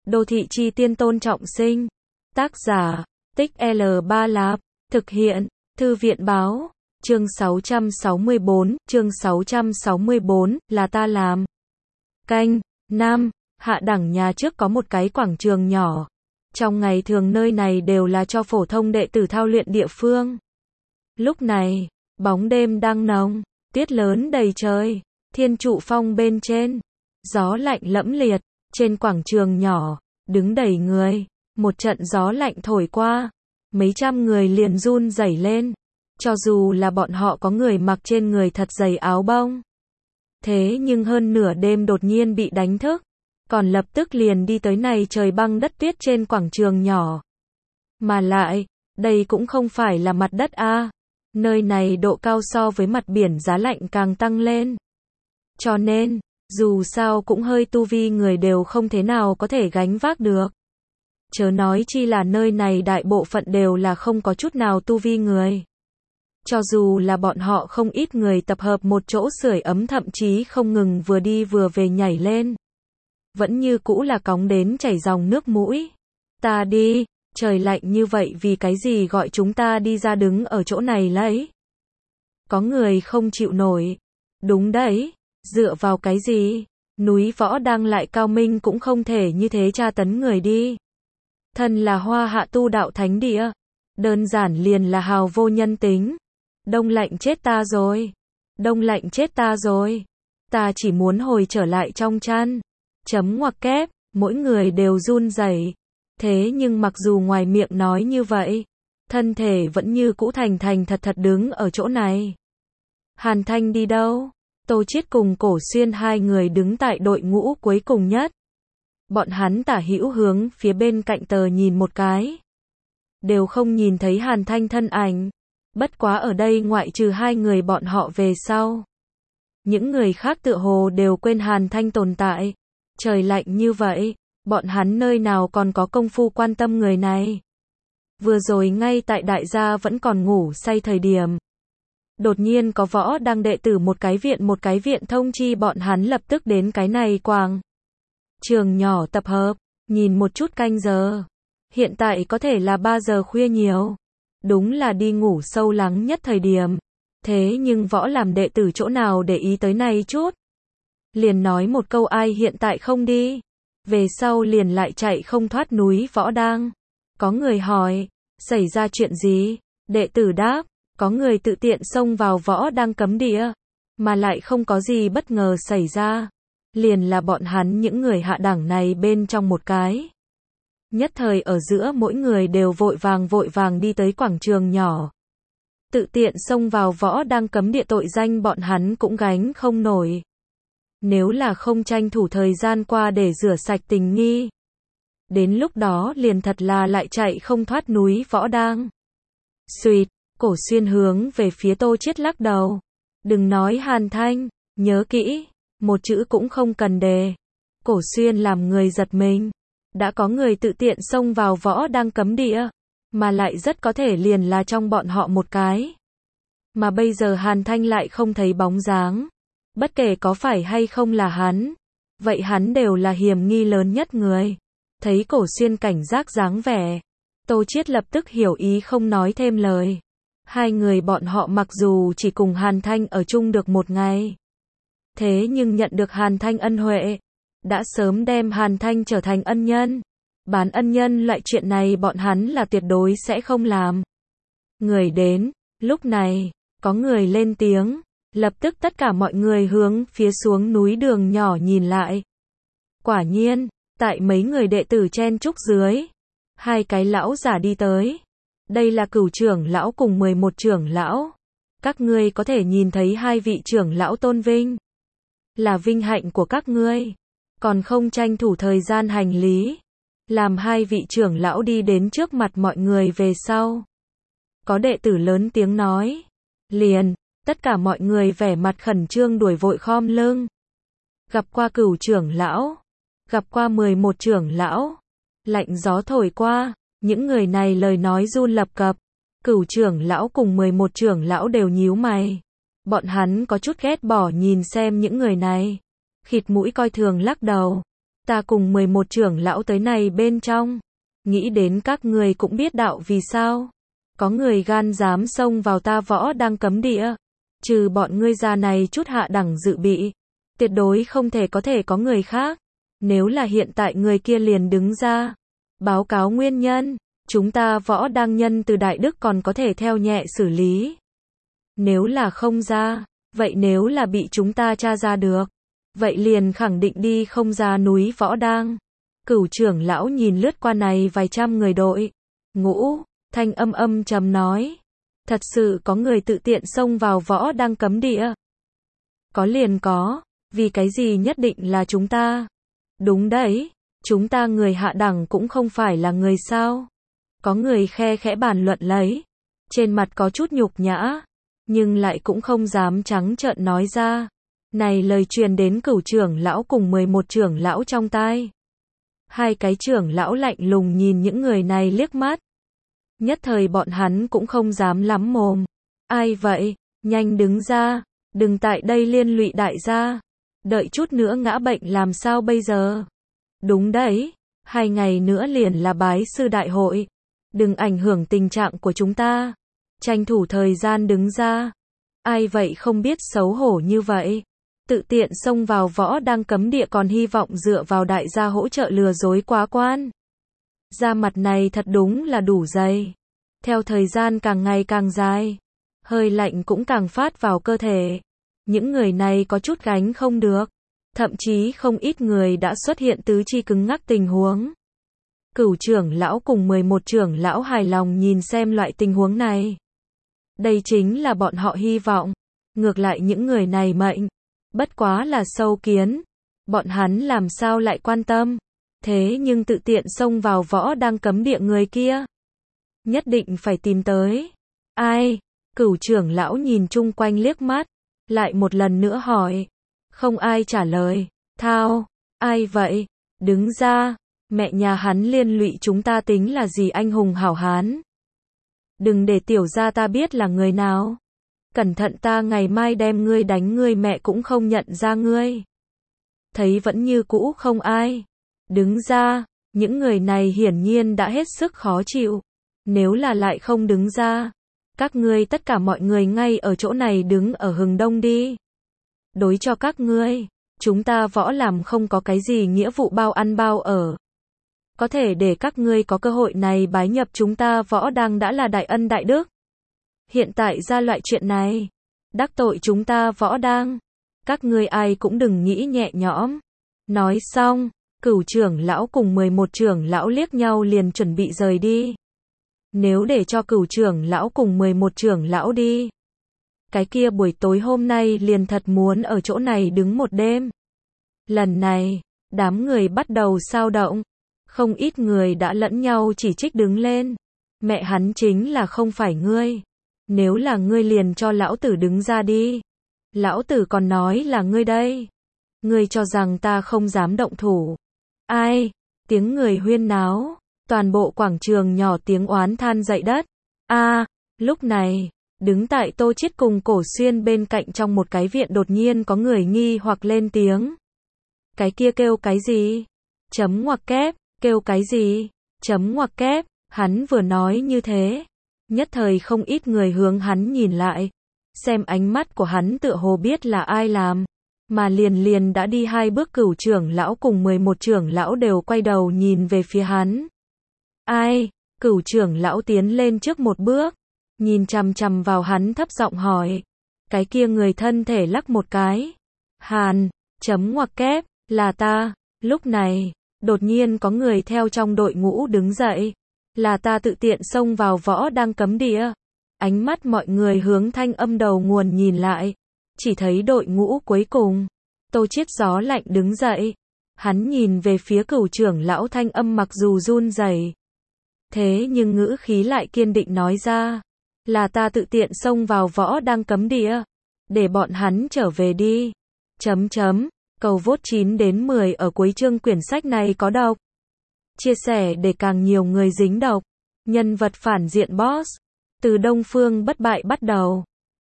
Đô thị chi tiên Tôn Trọng Sinh. Tác giả, Tích L3 Lạp. Thực hiện, Thư viện báo. Chương 664, là ta làm. Canh, Nam, hạ đẳng nhà trước có một cái quảng trường nhỏ. Trong ngày thường nơi này đều là cho phổ thông đệ tử thao luyện địa phương. Lúc này, bóng đêm đang nồng, tuyết lớn đầy trời, thiên trụ phong bên trên, gió lạnh lẫm liệt, trên quảng trường nhỏ, đứng đầy người, một trận gió lạnh thổi qua, mấy trăm người liền run rẩy lên, cho dù là bọn họ có người mặc trên người thật dày áo bông. Thế nhưng hơn nửa đêm đột nhiên bị đánh thức, còn lập tức liền đi tới này trời băng đất tuyết trên quảng trường nhỏ. Mà lại, đây cũng không phải là mặt đất a, nơi này độ cao so với mặt biển giá lạnh càng tăng lên. Cho nên, dù sao cũng hơi tu vi người đều không thế nào có thể gánh vác được. Chớ nói chi là nơi này đại bộ phận đều là không có chút nào tu vi người. Cho dù là bọn họ không ít người tập hợp một chỗ sưởi ấm thậm chí không ngừng vừa đi vừa về nhảy lên. Vẫn như cũ là cóng đến chảy dòng nước mũi. Ta đi, trời lạnh như vậy vì cái gì gọi chúng ta đi ra đứng ở chỗ này lấy. Có người không chịu nổi. Đúng đấy, dựa vào cái gì, núi Võ Đang lại cao minh cũng không thể như thế tra tấn người đi. Thân là Hoa Hạ tu đạo thánh địa, đơn giản liền là hào vô nhân tính. Đông lạnh chết ta rồi, đông lạnh chết ta rồi, ta chỉ muốn hồi trở lại trong chăn. Chấm ngoặc kép, mỗi người đều run rẩy. Thế nhưng mặc dù ngoài miệng nói như vậy, thân thể vẫn như cũ thành thành thật thật đứng ở chỗ này. Hàn Thanh đi đâu? Tô Chiết cùng Cổ Xuyên hai người đứng tại đội ngũ cuối cùng nhất. Bọn hắn tả hữu hướng phía bên cạnh tờ nhìn một cái. Đều không nhìn thấy Hàn Thanh thân ảnh. Bất quá ở đây ngoại trừ hai người bọn họ về sau. Những người khác tựa hồ đều quên Hàn Thanh tồn tại. Trời lạnh như vậy, bọn hắn nơi nào còn có công phu quan tâm người này. Vừa rồi ngay tại đại gia vẫn còn ngủ say thời điểm. Đột nhiên có Võ Đang đệ tử một cái viện thông chi bọn hắn lập tức đến cái này quảng trường nhỏ tập hợp, nhìn một chút canh giờ. Hiện tại có thể là 3 giờ khuya nhiều. Đúng là đi ngủ sâu lắng nhất thời điểm. Thế nhưng Võ làm đệ tử chỗ nào để ý tới này chút. Liền nói một câu ai hiện tại không đi. Về sau liền lại chạy không thoát núi Võ Đang. Có người hỏi, xảy ra chuyện gì? Đệ tử đáp, có người tự tiện xông vào Võ Đang cấm địa. Mà lại không có gì bất ngờ xảy ra. Liền là bọn hắn những người hạ đẳng này bên trong một cái. Nhất thời ở giữa mỗi người đều vội vàng đi tới quảng trường nhỏ. Tự tiện xông vào Võ Đang cấm địa tội danh bọn hắn cũng gánh không nổi. Nếu là không tranh thủ thời gian qua để rửa sạch tình nghi. Đến lúc đó liền thật là lại chạy không thoát núi Võ Đang. Xuyệt, Cổ Xuyên hướng về phía Tô Chiết lắc đầu. Đừng nói Hàn Thanh, nhớ kỹ, một chữ cũng không cần đề. Cổ Xuyên làm người giật mình. Đã có người tự tiện xông vào Võ Đang cấm địa, mà lại rất có thể liền là trong bọn họ một cái. Mà bây giờ Hàn Thanh lại không thấy bóng dáng. Bất kể có phải hay không là hắn, vậy hắn đều là hiểm nghi lớn nhất người. Thấy Cổ Xuyên cảnh giác dáng vẻ, Tô Chiết lập tức hiểu ý không nói thêm lời. Hai người bọn họ mặc dù chỉ cùng Hàn Thanh ở chung được một ngày, thế nhưng nhận được Hàn Thanh ân huệ, đã sớm đem Hàn Thanh trở thành ân nhân. Bán ân nhân loại chuyện này bọn hắn là tuyệt đối sẽ không làm. Người đến, lúc này, có người lên tiếng, lập tức tất cả mọi người hướng phía xuống núi đường nhỏ nhìn lại. Quả nhiên, tại mấy người đệ tử chen chúc dưới, hai cái lão giả đi tới. Đây là Cửu trưởng lão cùng 11 trưởng lão. Các ngươi có thể nhìn thấy hai vị trưởng lão tôn vinh. Là vinh hạnh của các ngươi. Còn không tranh thủ thời gian hành lý. Làm hai vị trưởng lão đi đến trước mặt mọi người về sau. Có đệ tử lớn tiếng nói. Liền, tất cả mọi người vẻ mặt khẩn trương đuổi vội khom lưng. Gặp qua Cửu trưởng lão. Gặp qua 11 trưởng lão. Lạnh gió thổi qua. Những người này lời nói run lập cập. Cửu trưởng lão cùng 11 trưởng lão đều nhíu mày. Bọn hắn có chút ghét bỏ nhìn xem những người này. Khịt mũi coi thường lắc đầu. Ta cùng 11 trưởng lão tới này bên trong. Nghĩ đến các ngươi cũng biết đạo vì sao. Có người gan dám xông vào ta võ đang cấm địa. Trừ bọn ngươi ra này chút hạ đẳng dự bị. Tuyệt đối không thể có người khác. Nếu là hiện tại người kia liền đứng ra. Báo cáo nguyên nhân. Chúng ta võ đang nhân từ Đại Đức còn có thể theo nhẹ xử lý. Nếu là không ra. Vậy nếu là bị chúng ta tra ra được. Vậy liền khẳng định đi không ra núi võ đang. Cửu trưởng lão nhìn lướt qua này vài trăm người đội. Ngũ, thanh âm trầm nói. Thật sự có người tự tiện xông vào võ đang cấm địa. Có liền có. Vì cái gì nhất định là chúng ta? Đúng đấy. Chúng ta người hạ đẳng cũng không phải là người sao. Có người khe khẽ bàn luận lấy. Trên mặt có chút nhục nhã. Nhưng lại cũng không dám trắng trợn nói ra. Này lời truyền đến Cửu trưởng lão cùng 11 trưởng lão trong tai. Hai cái trưởng lão lạnh lùng nhìn những người này liếc mắt. Nhất thời bọn hắn cũng không dám lắm mồm. Ai vậy? Nhanh đứng ra. Đừng tại đây liên lụy đại gia. Đợi chút nữa ngã bệnh làm sao bây giờ? Đúng đấy. 2 ngày nữa liền là bái sư đại hội. Đừng ảnh hưởng tình trạng của chúng ta. Tranh thủ thời gian đứng ra. Ai vậy không biết xấu hổ như vậy? Tự tiện xông vào võ đang cấm địa còn hy vọng dựa vào đại gia hỗ trợ lừa dối quá quan. Da mặt này thật đúng là đủ dày. Theo thời gian càng ngày càng dài, hơi lạnh cũng càng phát vào cơ thể. Những người này có chút gánh không được. Thậm chí không ít người đã xuất hiện tứ chi cứng ngắc tình huống. Cửu trưởng lão cùng 11 trưởng lão hài lòng nhìn xem loại tình huống này. Đây chính là bọn họ hy vọng. Ngược lại những người này mệnh. Bất quá là sâu kiến. Bọn hắn làm sao lại quan tâm. Thế nhưng tự tiện xông vào võ đang cấm địa người kia. Nhất định phải tìm tới. Ai? Cửu trưởng lão nhìn chung quanh liếc mắt. Lại một lần nữa hỏi. Không ai trả lời. Thao. Ai vậy? Đứng ra. Mẹ nhà hắn liên lụy chúng ta tính là gì anh hùng hảo hán. Đừng để tiểu gia ta biết là người nào. Cẩn thận ta ngày mai đem ngươi đánh ngươi mẹ cũng không nhận ra ngươi. Thấy vẫn như cũ không ai. Đứng ra. Những người này hiển nhiên đã hết sức khó chịu. Nếu là lại không đứng ra. Các ngươi tất cả mọi người ngay ở chỗ này đứng ở hừng đông đi. Đối cho các ngươi. Chúng ta võ làm không có cái gì nghĩa vụ bao ăn bao ở. Có thể để các ngươi có cơ hội này bái nhập chúng ta võ đang đã là đại ân đại đức. Hiện tại ra loại chuyện này. Đắc tội chúng ta võ đang. Các ngươi ai cũng đừng nghĩ nhẹ nhõm. Nói xong. Cửu trưởng lão cùng 11 trưởng lão liếc nhau liền chuẩn bị rời đi. Nếu để cho cửu trưởng lão cùng 11 trưởng lão đi. Cái kia buổi tối hôm nay liền thật muốn ở chỗ này đứng một đêm. Lần này, đám người bắt đầu xao động. Không ít người đã lẫn nhau chỉ trích đứng lên. Mẹ hắn chính là không phải ngươi. Nếu là ngươi liền cho lão tử đứng ra đi. Lão tử còn nói là ngươi đây. Ngươi cho rằng ta không dám động thủ. Ai? Tiếng người huyên náo. Toàn bộ quảng trường nhỏ tiếng oán than dậy đất. Lúc này, đứng tại Tô Chiết cùng Cổ Xuyên bên cạnh trong một cái viện đột nhiên có người nghi hoặc lên tiếng. Cái kia kêu cái gì? Chấm ngoặc kép, kêu cái gì? Chấm ngoặc kép, hắn vừa nói như thế. Nhất thời không ít người hướng hắn nhìn lại. Xem ánh mắt của hắn tựa hồ biết là ai làm. Mà liền đã đi 2 bước cửu trưởng lão cùng 11 trưởng lão đều quay đầu nhìn về phía hắn. Ai? Cửu trưởng lão tiến lên trước một bước. Nhìn chằm chằm vào hắn thấp giọng hỏi. Cái kia người thân thể lắc một cái. Hàn, chấm ngoặc kép, là ta. Lúc này, đột nhiên có người theo trong đội ngũ đứng dậy. Là ta tự tiện xông vào võ đang cấm địa. Ánh mắt mọi người hướng thanh âm đầu nguồn nhìn lại. Chỉ thấy đội ngũ cuối cùng. Tô Chiết gió lạnh đứng dậy. Hắn nhìn về phía cửu trưởng lão thanh âm mặc dù run rẩy. Thế nhưng ngữ khí lại kiên định nói ra. Là ta tự tiện xông vào võ đang cấm địa. Để bọn hắn trở về đi. Cầu vote 9 đến 10 ở cuối chương quyển sách này có độc. Chia sẻ để càng nhiều người dính độc. Nhân vật phản diện boss. Từ Đông Phương bất bại bắt đầu.